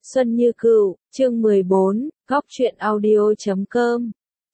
Xuân Như Cửu, chương 14, góc truyện audio.com.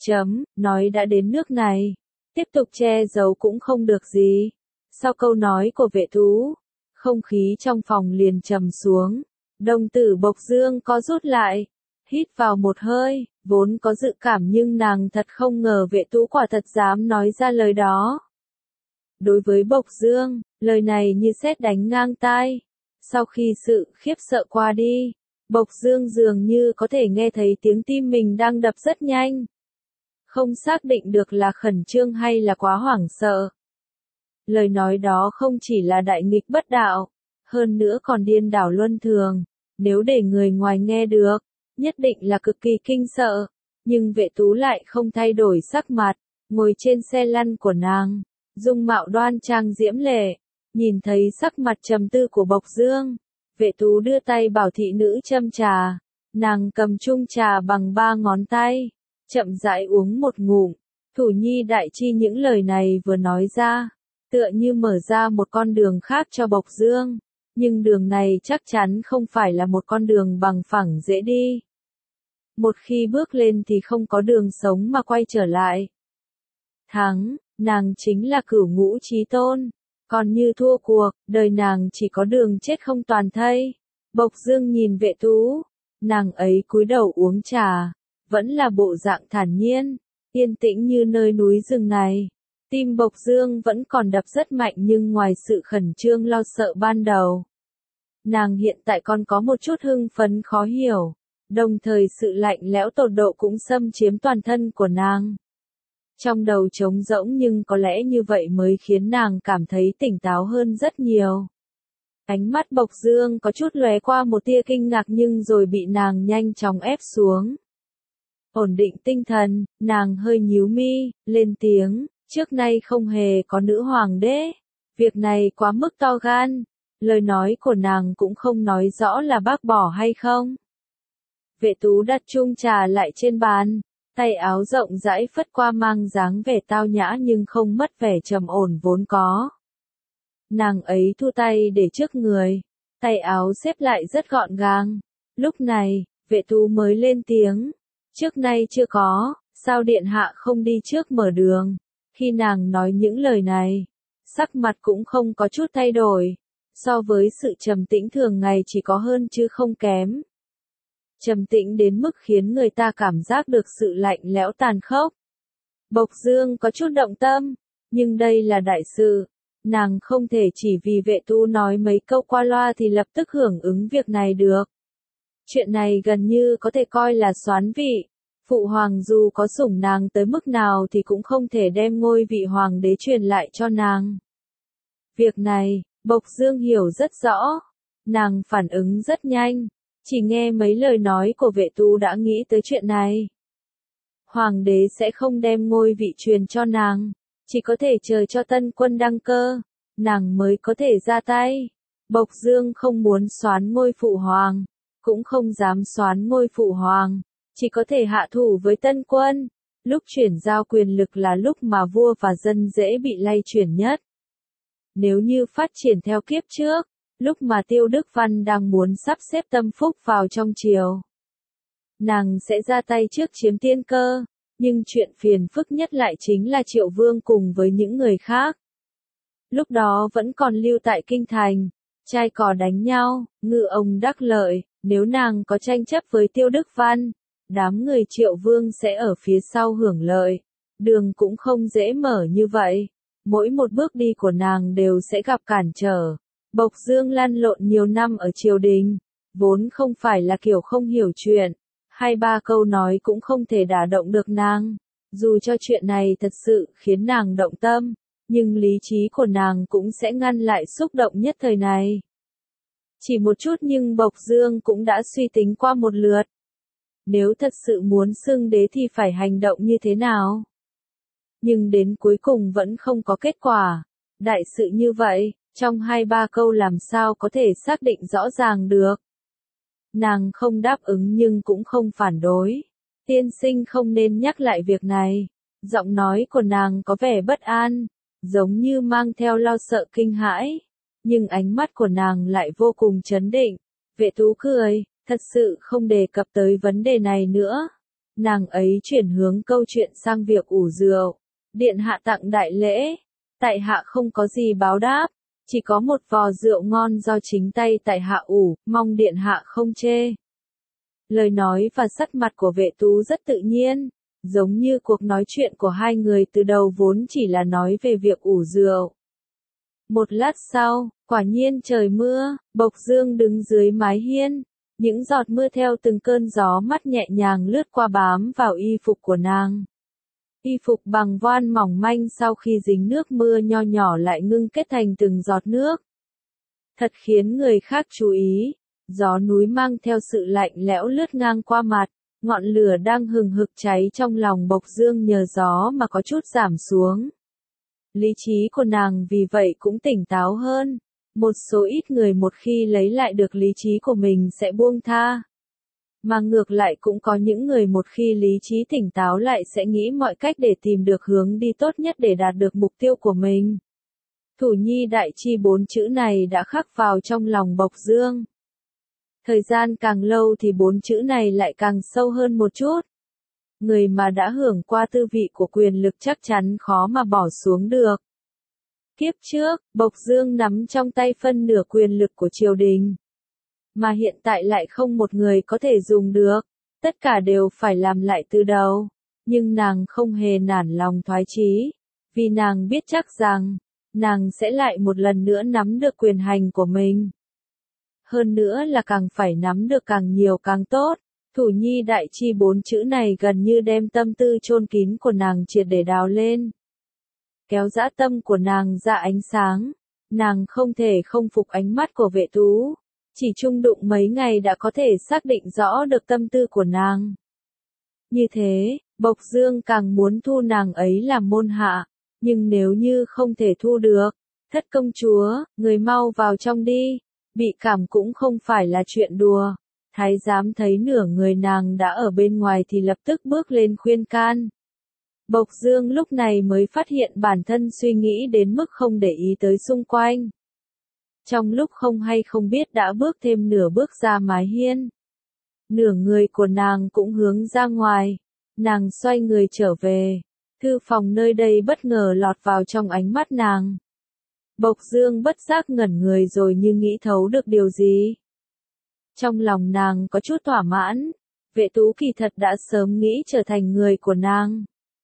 Nói đã đến nước này, tiếp tục che giấu cũng không được gì. Sau câu nói của vệ thú, không khí trong phòng liền trầm xuống. Đồng tử Bộc Dương có rút lại, hít vào một hơi, vốn có dự cảm nhưng nàng thật không ngờ vệ thú quả thật dám nói ra lời đó. Đối với Bộc Dương, lời này như sét đánh ngang tai. Sau khi sự khiếp sợ qua đi, Bộc Dương dường như có thể nghe thấy tiếng tim mình đang đập rất nhanh. Không xác định được là khẩn trương hay là quá hoảng sợ. Lời nói đó không chỉ là đại nghịch bất đạo, hơn nữa còn điên đảo luân thường. Nếu để người ngoài nghe được, nhất định là cực kỳ kinh sợ. Nhưng vệ tú lại không thay đổi sắc mặt, ngồi trên xe lăn của nàng, dung mạo đoan trang diễm lệ. Nhìn thấy sắc mặt trầm tư của Bộc Dương, vệ tú đưa tay bảo thị nữ châm trà. Nàng cầm chung trà bằng 3 ngón tay, chậm rãi uống một ngụm. Thủ nhi đại chi những lời này vừa nói ra, tựa như mở ra một con đường khác cho Bộc Dương. Nhưng đường này chắc chắn không phải là một con đường bằng phẳng dễ đi. Một khi bước lên thì không có đường sống mà quay trở lại. Thắng, nàng chính là Cửu Ngũ Chí Tôn. Còn như thua cuộc, đời nàng chỉ có đường chết không toàn thây. Bộc Dương nhìn vệ tú, nàng ấy cúi đầu uống trà, vẫn là bộ dạng thản nhiên, yên tĩnh như nơi núi rừng này. Tim Bộc Dương vẫn còn đập rất mạnh nhưng ngoài sự khẩn trương lo sợ ban đầu, nàng hiện tại còn có một chút hưng phấn khó hiểu, đồng thời sự lạnh lẽo tột độ cũng xâm chiếm toàn thân của nàng. Trong đầu trống rỗng nhưng có lẽ như vậy mới khiến nàng cảm thấy tỉnh táo hơn rất nhiều. Ánh mắt Bộc Dương có chút lóe qua một tia kinh ngạc nhưng rồi bị nàng nhanh chóng ép xuống. Ổn định tinh thần, nàng hơi nhíu mi, lên tiếng, trước nay không hề có nữ hoàng đế. Việc này quá mức to gan. Lời nói của nàng cũng không nói rõ là bác bỏ hay không. Vệ tú đặt chung trà lại trên bàn. Tay áo rộng rãi phất qua mang dáng vẻ tao nhã nhưng không mất vẻ trầm ổn vốn có. Nàng ấy thu tay để trước người, tay áo xếp lại rất gọn gàng. Lúc này, vệ tú mới lên tiếng, trước nay chưa có, sao điện hạ không đi trước mở đường. Khi nàng nói những lời này, sắc mặt cũng không có chút thay đổi, so với sự trầm tĩnh thường ngày chỉ có hơn chứ không kém. Trầm tĩnh đến mức khiến người ta cảm giác được sự lạnh lẽo tàn khốc. Bộc Dương có chút động tâm, nhưng đây là đại sự, nàng không thể chỉ vì vệ tu nói mấy câu qua loa thì lập tức hưởng ứng việc này được. Chuyện này gần như có thể coi là soán vị, phụ hoàng dù có sủng nàng tới mức nào thì cũng không thể đem ngôi vị hoàng đế truyền lại cho nàng. Việc này, Bộc Dương hiểu rất rõ, nàng phản ứng rất nhanh. Chỉ nghe mấy lời nói của vệ tú đã nghĩ tới chuyện này. Hoàng đế sẽ không đem ngôi vị truyền cho nàng, chỉ có thể chờ cho tân quân đăng cơ, nàng mới có thể ra tay. Bộc Dương không muốn soán ngôi phụ hoàng, cũng không dám soán ngôi phụ hoàng, chỉ có thể hạ thủ với tân quân. Lúc chuyển giao quyền lực là lúc mà vua và dân dễ bị lay chuyển nhất. Nếu như phát triển theo kiếp trước, lúc mà Tiêu Đức Văn đang muốn sắp xếp Tâm Phúc vào trong triều, nàng sẽ ra tay trước chiếm tiên cơ, nhưng chuyện phiền phức nhất lại chính là Triệu Vương cùng với những người khác. Lúc đó vẫn còn lưu tại kinh thành, trai cò đánh nhau, ngư ông đắc lợi, nếu nàng có tranh chấp với Tiêu Đức Văn, đám người Triệu Vương sẽ ở phía sau hưởng lợi, đường cũng không dễ mở như vậy, mỗi một bước đi của nàng đều sẽ gặp cản trở. Bộc Dương lăn lộn nhiều năm ở triều đình, vốn không phải là kiểu không hiểu chuyện, 2-3 câu nói cũng không thể đả động được nàng. Dù cho chuyện này thật sự khiến nàng động tâm, nhưng lý trí của nàng cũng sẽ ngăn lại xúc động nhất thời này. Chỉ một chút nhưng Bộc Dương cũng đã suy tính qua một lượt. Nếu thật sự muốn xưng đế thì phải hành động như thế nào? Nhưng đến cuối cùng vẫn không có kết quả. Đại sự như vậy, trong 2-3 câu làm sao có thể xác định rõ ràng được. Nàng không đáp ứng nhưng cũng không phản đối. Tiên sinh không nên nhắc lại việc này. Giọng nói của nàng có vẻ bất an, giống như mang theo lo sợ kinh hãi. Nhưng ánh mắt của nàng lại vô cùng trấn định. Vệ tú cười, thật sự không đề cập tới vấn đề này nữa. Nàng ấy chuyển hướng câu chuyện sang việc ủ rượu. Điện hạ tặng đại lễ, tại hạ không có gì báo đáp, chỉ có một vò rượu ngon do chính tay tại hạ ủ, mong điện hạ không chê. Lời nói và sắc mặt của Vệ Tú rất tự nhiên, giống như cuộc nói chuyện của hai người từ đầu vốn chỉ là nói về việc ủ rượu. Một lát sau, quả nhiên trời mưa, Bộc Dương đứng dưới mái hiên, những giọt mưa theo từng cơn gió mát nhẹ nhàng lướt qua bám vào y phục của nàng. Y phục bằng voan mỏng manh sau khi dính nước mưa nho nhỏ lại ngưng kết thành từng giọt nước. Thật khiến người khác chú ý, gió núi mang theo sự lạnh lẽo lướt ngang qua mặt, ngọn lửa đang hừng hực cháy trong lòng Bộc Dương nhờ gió mà có chút giảm xuống. Lý trí của nàng vì vậy cũng tỉnh táo hơn. Một số ít người một khi lấy lại được lý trí của mình sẽ buông tha. Mà ngược lại cũng có những người một khi lý trí tỉnh táo lại sẽ nghĩ mọi cách để tìm được hướng đi tốt nhất để đạt được mục tiêu của mình. Thủ nhi đại chi 4 chữ này đã khắc vào trong lòng Bộc Dương. Thời gian càng lâu thì 4 chữ này lại càng sâu hơn một chút. Người mà đã hưởng qua tư vị của quyền lực chắc chắn khó mà bỏ xuống được. Kiếp trước, Bộc Dương nắm trong tay phân nửa quyền lực của triều đình. Mà hiện tại lại không một người có thể dùng được. Tất cả đều phải làm lại từ đầu. Nhưng nàng không hề nản lòng thoái chí. Vì nàng biết chắc rằng, nàng sẽ lại một lần nữa nắm được quyền hành của mình. Hơn nữa là càng phải nắm được càng nhiều càng tốt. Thủ nhi đại chi 4 chữ này gần như đem tâm tư chôn kín của nàng triệt để đào lên. Kéo dã tâm của nàng ra ánh sáng. Nàng không thể không phục ánh mắt của Vệ Tú. Chỉ chung đụng mấy ngày đã có thể xác định rõ được tâm tư của nàng. Như thế, Bộc Dương càng muốn thu nàng ấy làm môn hạ. Nhưng nếu như không thể thu được, thất công chúa, người mau vào trong đi. Bị cảm cũng không phải là chuyện đùa. Thái giám thấy nửa người nàng đã ở bên ngoài thì lập tức bước lên khuyên can. Bộc Dương lúc này mới phát hiện bản thân suy nghĩ đến mức không để ý tới xung quanh. Trong lúc không hay không biết đã bước thêm nửa bước ra mái hiên. Nửa người của nàng cũng hướng ra ngoài. Nàng xoay người trở về. Thư phòng nơi đây bất ngờ lọt vào trong ánh mắt nàng. Bộc Dương bất giác ngẩn người rồi như nghĩ thấu được điều gì. Trong lòng nàng có chút thỏa mãn. Vệ Tú kỳ thật đã sớm nghĩ trở thành người của nàng.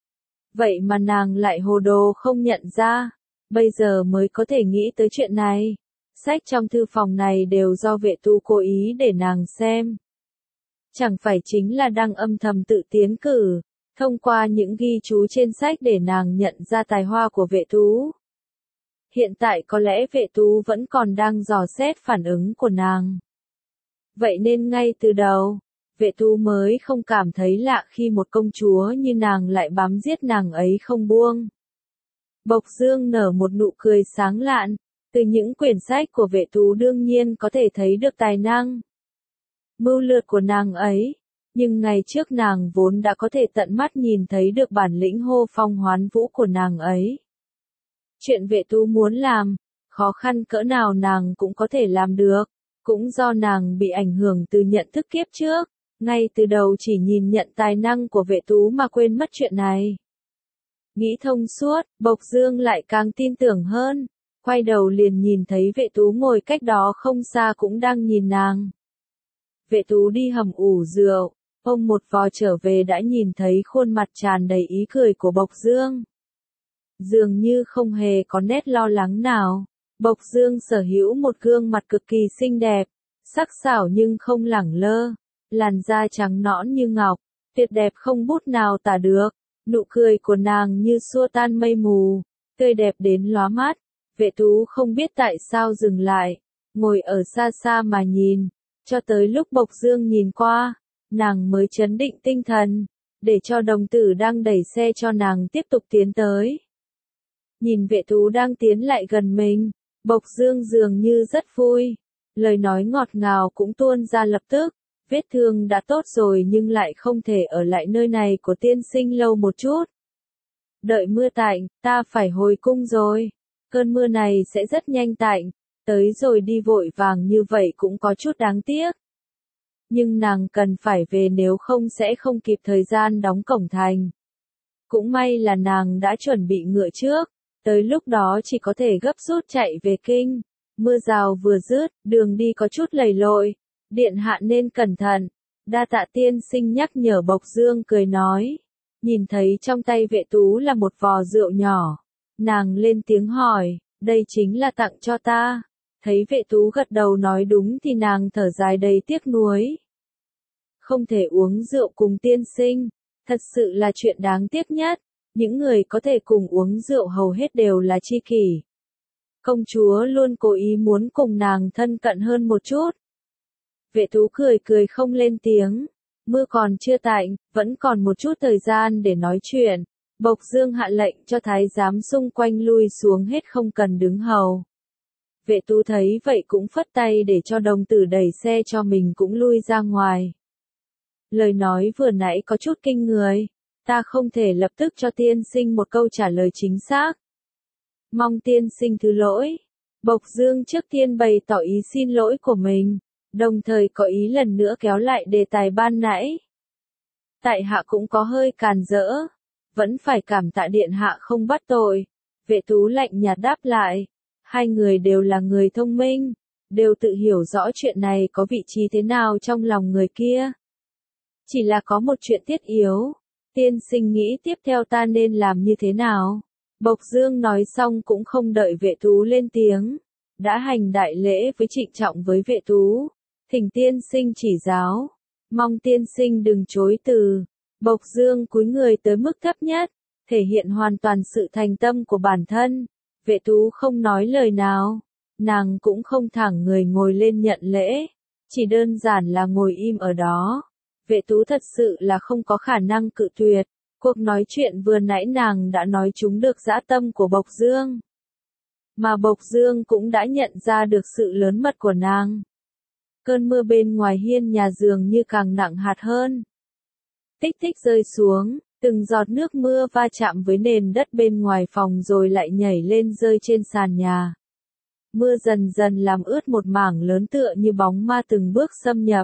Vậy mà nàng lại hồ đồ không nhận ra. Bây giờ mới có thể nghĩ tới chuyện này. Sách trong thư phòng này đều do Vệ Tú cố ý để nàng xem. Chẳng phải chính là đang âm thầm tự tiến cử. Thông qua những ghi chú trên sách để nàng nhận ra tài hoa của Vệ Tú. Hiện tại có lẽ Vệ Tú vẫn còn đang dò xét phản ứng của nàng. Vậy nên ngay từ đầu, Vệ Tú mới không cảm thấy lạ khi một công chúa như nàng lại bám giết nàng ấy không buông. Bộc Dương nở một nụ cười sáng lạn, từ những quyển sách của Vệ Tú đương nhiên có thể thấy được tài năng, mưu lược của nàng ấy, nhưng ngày trước nàng vốn đã có thể tận mắt nhìn thấy được bản lĩnh hô phong hoán vũ của nàng ấy. Chuyện Vệ Tú muốn làm, khó khăn cỡ nào nàng cũng có thể làm được, cũng do nàng bị ảnh hưởng từ nhận thức kiếp trước, ngay từ đầu chỉ nhìn nhận tài năng của Vệ Tú mà quên mất chuyện này. Nghĩ thông suốt, Bộc Dương lại càng tin tưởng hơn, quay đầu liền nhìn thấy Vệ Tú ngồi cách đó không xa cũng đang nhìn nàng. Vệ Tú đi hầm ủ rượu, ông một vò trở về đã nhìn thấy khuôn mặt tràn đầy ý cười của Bộc Dương. Dường như không hề có nét lo lắng nào. Bộc Dương sở hữu một gương mặt cực kỳ xinh đẹp, sắc sảo nhưng không lẳng lơ, làn da trắng nõn như ngọc, tuyệt đẹp không bút nào tả được, nụ cười của nàng như xua tan mây mù, tươi đẹp đến lóa mắt. Vệ Tú không biết tại sao dừng lại, ngồi ở xa xa mà nhìn, cho tới lúc Bộc Dương nhìn qua, nàng mới trấn định tinh thần, để cho đồng tử đang đẩy xe cho nàng tiếp tục tiến tới. Nhìn Vệ Tú đang tiến lại gần mình, Bộc Dương dường như rất vui, lời nói ngọt ngào cũng tuôn ra lập tức, vết thương đã tốt rồi nhưng lại không thể ở lại nơi này của tiên sinh lâu một chút. Đợi mưa tạnh, ta phải hồi cung rồi, cơn mưa này sẽ rất nhanh tạnh, tới rồi đi vội vàng như vậy cũng có chút đáng tiếc. nhưng nàng cần phải về nếu không sẽ không kịp thời gian đóng cổng thành. Cũng may là nàng đã chuẩn bị ngựa trước, tới lúc đó chỉ có thể gấp rút chạy về kinh. Mưa rào vừa dứt, đường đi có chút lầy lội, điện hạ nên cẩn thận. Đa tạ tiên sinh nhắc nhở. Bộc Dương cười nói, nhìn thấy trong tay Vệ Tú là một vò rượu nhỏ, nàng lên tiếng hỏi, đây chính là tặng cho ta. Thấy Vệ Tú gật đầu nói đúng thì nàng thở dài đầy tiếc nuối. Không thể uống rượu cùng tiên sinh, thật sự là chuyện đáng tiếc nhất. Những người có thể cùng uống rượu hầu hết đều là tri kỷ. Công chúa luôn cố ý muốn cùng nàng thân cận hơn một chút. Vệ Tú cười cười không lên tiếng. Mưa còn chưa tạnh, vẫn còn một chút thời gian để nói chuyện. Bộc Dương hạ lệnh cho thái giám xung quanh lui xuống hết không cần đứng hầu. Vệ Tú thấy vậy cũng phất tay để cho đồng tử đẩy xe cho mình cũng lui ra ngoài. Lời nói vừa nãy có chút kinh người. Ta không thể lập tức cho tiên sinh một câu trả lời chính xác. Mong tiên sinh thứ lỗi. Bộc Dương trước tiên bày tỏ ý xin lỗi của mình, đồng thời có ý lần nữa kéo lại đề tài ban nãy. Tại hạ cũng có hơi càn rỡ, vẫn phải cảm tạ điện hạ không bắt tội. Vệ Tú lạnh nhạt đáp lại, hai người đều là người thông minh, đều tự hiểu rõ chuyện này có vị trí thế nào trong lòng người kia. Chỉ là có một chuyện thiết yếu, tiên sinh nghĩ tiếp theo ta nên làm như thế nào? Bộc Dương nói xong cũng không đợi Vệ Tú lên tiếng, đã hành đại lễ với trịnh trọng với Vệ Tú, thỉnh tiên sinh chỉ giáo, mong tiên sinh đừng chối từ. Bộc Dương cúi người tới mức thấp nhất, thể hiện hoàn toàn sự thành tâm của bản thân. Vệ Tú không nói lời nào, nàng cũng không thẳng người ngồi lên nhận lễ, chỉ đơn giản là ngồi im ở đó. Vệ Tú thật sự là không có khả năng cự tuyệt. Cuộc nói chuyện vừa nãy nàng đã nói trúng được dã tâm của Bộc Dương. Mà Bộc Dương cũng đã nhận ra được sự lớn mật của nàng. Cơn mưa bên ngoài hiên nhà dường như càng nặng hạt hơn. Tích tích rơi xuống, từng giọt nước mưa va chạm với nền đất bên ngoài phòng rồi lại nhảy lên rơi trên sàn nhà. Mưa dần dần làm ướt một mảng lớn tựa như bóng ma từng bước xâm nhập.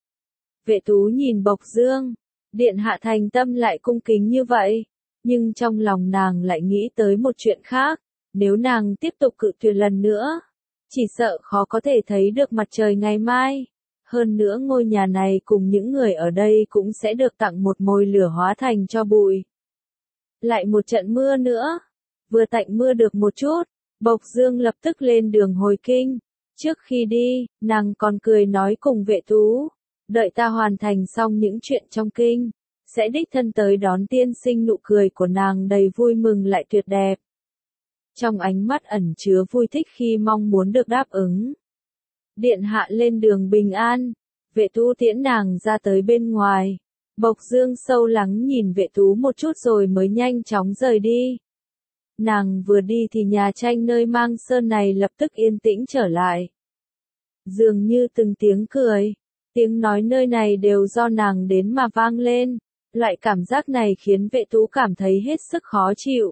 Vệ Tú nhìn Bộc Dương. Điện hạ thành tâm lại cung kính như vậy, nhưng trong lòng nàng lại nghĩ tới một chuyện khác, nếu nàng tiếp tục cự tuyệt lần nữa, chỉ sợ khó có thể thấy được mặt trời ngày mai. Hơn nữa ngôi nhà này cùng những người ở đây cũng sẽ được tặng một mồi lửa hóa thành tro bụi. Lại một trận mưa nữa, vừa tạnh mưa được một chút, Bộc Dương lập tức lên đường hồi kinh. Trước khi đi, nàng còn cười nói cùng Vệ Tú, đợi ta hoàn thành xong những chuyện trong kinh, sẽ đích thân tới đón tiên sinh. Nụ cười của nàng đầy vui mừng lại tuyệt đẹp. Trong ánh mắt ẩn chứa vui thích khi mong muốn được đáp ứng. Điện hạ lên đường bình an, Vệ Tú tiễn nàng ra tới bên ngoài. Bộc Dương sâu lắng nhìn Vệ Tú một chút rồi mới nhanh chóng rời đi. Nàng vừa đi thì nhà tranh nơi Mang Sơn này lập tức yên tĩnh trở lại. Dường như từng tiếng cười, tiếng nói nơi này đều do nàng đến mà vang lên. Loại cảm giác này khiến Vệ Tú cảm thấy hết sức khó chịu.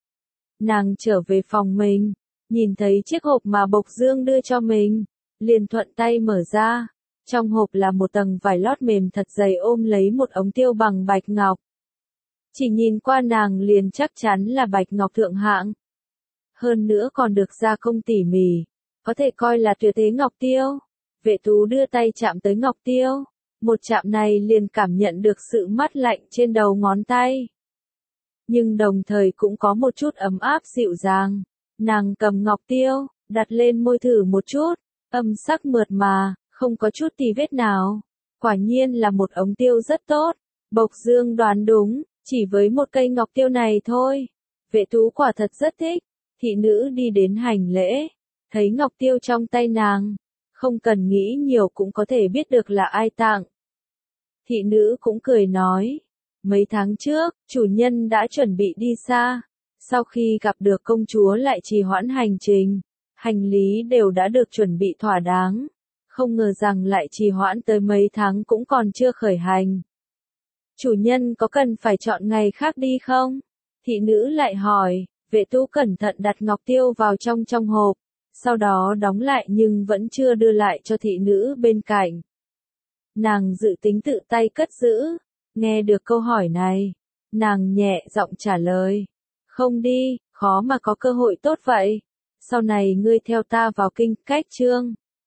Nàng trở về phòng mình, nhìn thấy chiếc hộp mà Bộc Dương đưa cho mình, liền thuận tay mở ra. Trong hộp là một tầng vải lót mềm thật dày ôm lấy một ống tiêu bằng bạch ngọc. Chỉ nhìn qua nàng liền chắc chắn là bạch ngọc thượng hạng. Hơn nữa còn được gia công tỉ mỉ, có thể coi là tuyệt thế ngọc tiêu. Vệ Tú đưa tay chạm tới ngọc tiêu, một chạm này liền cảm nhận được sự mát lạnh trên đầu ngón tay. Nhưng đồng thời cũng có một chút ấm áp dịu dàng. Nàng cầm ngọc tiêu, đặt lên môi thử một chút, âm sắc mượt mà, không có chút tì vết nào. Quả nhiên là một ống tiêu rất tốt. Bộc Dương đoán đúng, chỉ với một cây ngọc tiêu này thôi. Vệ Tú quả thật rất thích. Thị nữ đi đến hành lễ, thấy ngọc tiêu trong tay nàng, không cần nghĩ nhiều cũng có thể biết được là ai tặng. Thị nữ cũng cười nói, mấy tháng trước, chủ nhân đã chuẩn bị đi xa, sau khi gặp được công chúa lại trì hoãn hành trình, hành lý đều đã được chuẩn bị thỏa đáng, không ngờ rằng lại trì hoãn tới mấy tháng cũng còn chưa khởi hành. Chủ nhân có cần phải chọn ngày khác đi không? Thị nữ lại hỏi. Vệ Tú cẩn thận đặt ngọc tiêu vào trong hộp, sau đó đóng lại nhưng vẫn chưa đưa lại cho thị nữ bên cạnh. Nàng dự tính tự tay cất giữ. Nghe được câu hỏi này, nàng nhẹ giọng trả lời. Không đi, khó mà có cơ hội tốt vậy. Sau này ngươi theo ta vào kinh, cách chương.